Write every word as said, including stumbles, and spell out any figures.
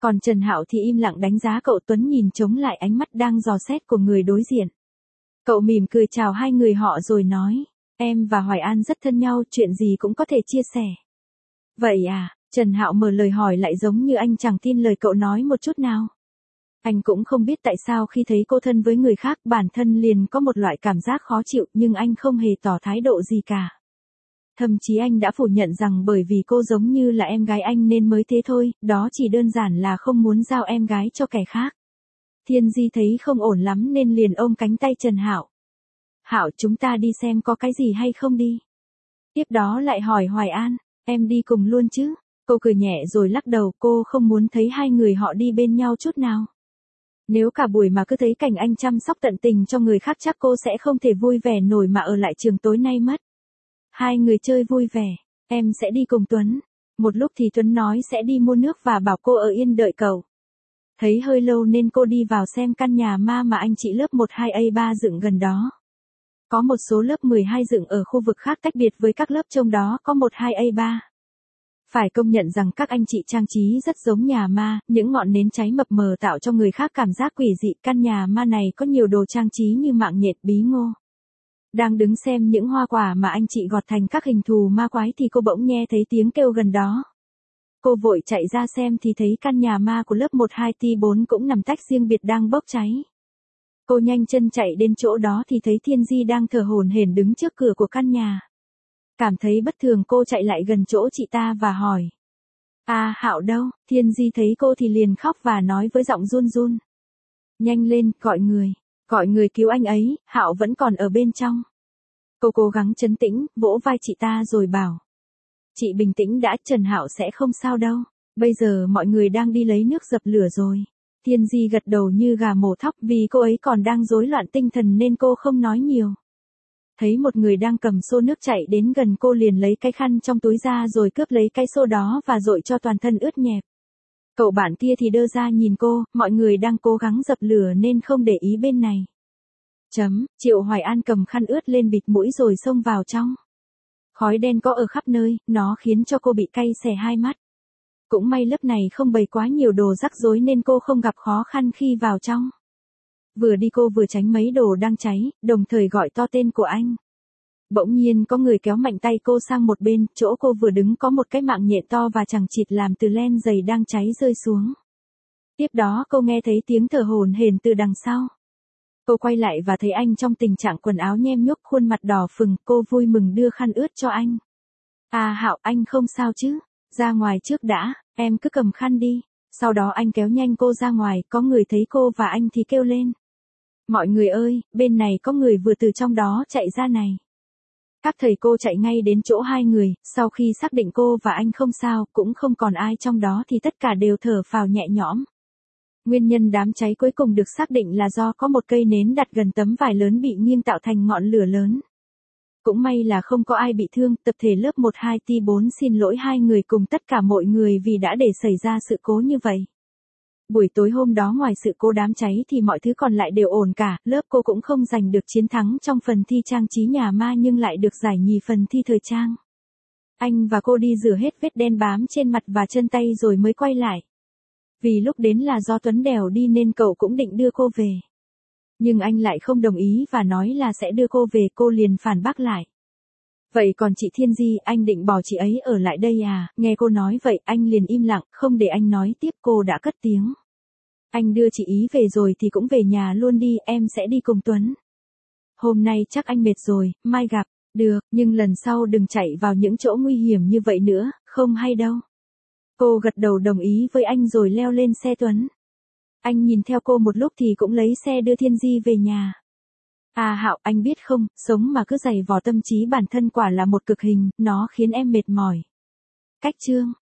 Còn Trần Hạo thì im lặng đánh giá cậu Tuấn nhìn chống lại ánh mắt đang dò xét của người đối diện. Cậu mỉm cười chào hai người họ rồi nói, em và Hoài An rất thân nhau, chuyện gì cũng có thể chia sẻ. Vậy à, Trần Hạo mở lời hỏi lại giống như anh chẳng tin lời cậu nói một chút nào. Anh cũng không biết tại sao khi thấy cô thân với người khác bản thân liền có một loại cảm giác khó chịu nhưng anh không hề tỏ thái độ gì cả. Thậm chí anh đã phủ nhận rằng bởi vì cô giống như là em gái anh nên mới thế thôi, đó chỉ đơn giản là không muốn giao em gái cho kẻ khác. Thiên Di thấy không ổn lắm nên liền ôm cánh tay Trần Hạo. Hạo, chúng ta đi xem có cái gì hay không đi. Tiếp đó lại hỏi Hoài An, em đi cùng luôn chứ? Cô cười nhẹ rồi lắc đầu, cô không muốn thấy hai người họ đi bên nhau chút nào. Nếu cả buổi mà cứ thấy cảnh anh chăm sóc tận tình cho người khác chắc cô sẽ không thể vui vẻ nổi mà ở lại trường tối nay mất. Hai người chơi vui vẻ, em sẽ đi cùng Tuấn. Một lúc thì Tuấn nói sẽ đi mua nước và bảo cô ở yên đợi cậu. Thấy hơi lâu nên cô đi vào xem căn nhà ma mà anh chị lớp một hai A ba dựng gần đó. Có một số lớp mười hai dựng ở khu vực khác tách biệt với các lớp trong đó có một hai A ba. Phải công nhận rằng các anh chị trang trí rất giống nhà ma, những ngọn nến cháy mập mờ tạo cho người khác cảm giác quỷ dị. Căn nhà ma này có nhiều đồ trang trí như mạng nhện, bí ngô. Đang đứng xem những hoa quả mà anh chị gọt thành các hình thù ma quái thì cô bỗng nghe thấy tiếng kêu gần đó. Cô vội chạy ra xem thì thấy căn nhà ma của lớp một hai T bốn cũng nằm tách riêng biệt đang bốc cháy. Cô nhanh chân chạy đến chỗ đó thì thấy Thiên Di đang thở hổn hển đứng trước cửa của căn nhà. Cảm thấy bất thường cô chạy lại gần chỗ chị ta và hỏi. À, Hạo đâu? Thiên Di thấy cô thì liền khóc và nói với giọng run run. Nhanh lên, gọi người. Gọi người cứu anh ấy, Hạo vẫn còn ở bên trong. Cô cố gắng trấn tĩnh, vỗ vai chị ta rồi bảo. Chị bình tĩnh đã, Trần Hạo sẽ không sao đâu. Bây giờ mọi người đang đi lấy nước dập lửa rồi. Thiên Di gật đầu như gà mổ thóc vì cô ấy còn đang rối loạn tinh thần nên cô không nói nhiều. Thấy một người đang cầm xô nước chạy đến gần cô liền lấy cái khăn trong túi ra rồi cướp lấy cái xô đó và dội cho toàn thân ướt nhẹp. Cậu bạn kia thì đơ ra nhìn cô, mọi người đang cố gắng dập lửa nên không để ý bên này. Chấm, Triệu Hoài An cầm khăn ướt lên bịt mũi rồi xông vào trong. Khói đen có ở khắp nơi, nó khiến cho cô bị cay xè hai mắt. Cũng may lớp này không bày quá nhiều đồ rắc rối nên cô không gặp khó khăn khi vào trong. Vừa đi cô vừa tránh mấy đồ đang cháy, đồng thời gọi to tên của anh. Bỗng nhiên có người kéo mạnh tay cô sang một bên, chỗ cô vừa đứng có một cái mạng nhện to và chằng chịt làm từ len dày đang cháy rơi xuống. Tiếp đó cô nghe thấy tiếng thở hổn hển từ đằng sau. Cô quay lại và thấy anh trong tình trạng quần áo nhem nhuốc, khuôn mặt đỏ phừng, cô vui mừng đưa khăn ướt cho anh. À Hạo, anh không sao chứ? Ra ngoài trước đã, em cứ cầm khăn đi. Sau đó anh kéo nhanh cô ra ngoài, có người thấy cô và anh thì kêu lên. Mọi người ơi, bên này có người vừa từ trong đó chạy ra này. Các thầy cô chạy ngay đến chỗ hai người, sau khi xác định cô và anh không sao, cũng không còn ai trong đó thì tất cả đều thở phào nhẹ nhõm. Nguyên nhân đám cháy cuối cùng được xác định là do có một cây nến đặt gần tấm vải lớn bị nghiêng tạo thành ngọn lửa lớn. Cũng may là không có ai bị thương, tập thể lớp một hai T bốn xin lỗi hai người cùng tất cả mọi người vì đã để xảy ra sự cố như vậy. Buổi tối hôm đó ngoài sự cố đám cháy thì mọi thứ còn lại đều ổn cả, lớp cô cũng không giành được chiến thắng trong phần thi trang trí nhà ma nhưng lại được giải nhì phần thi thời trang. Anh và cô đi rửa hết vết đen bám trên mặt và chân tay rồi mới quay lại. Vì lúc đến là do Tuấn đèo đi nên cậu cũng định đưa cô về. Nhưng anh lại không đồng ý và nói là sẽ đưa cô về, cô liền phản bác lại. Vậy còn chị Thiên Di, anh định bỏ chị ấy ở lại đây à? Nghe cô nói vậy, anh liền im lặng, không để anh nói tiếp, cô đã cất tiếng. Anh đưa chị ý về rồi thì cũng về nhà luôn đi, em sẽ đi cùng Tuấn. Hôm nay chắc anh mệt rồi, mai gặp, được, nhưng lần sau đừng chạy vào những chỗ nguy hiểm như vậy nữa, không hay đâu. Cô gật đầu đồng ý với anh rồi leo lên xe Tuấn. Anh nhìn theo cô một lúc thì cũng lấy xe đưa Thiên Di về nhà. À Hạo, anh biết không, sống mà cứ giày vò tâm trí bản thân quả là một cực hình, nó khiến em mệt mỏi. Cách chương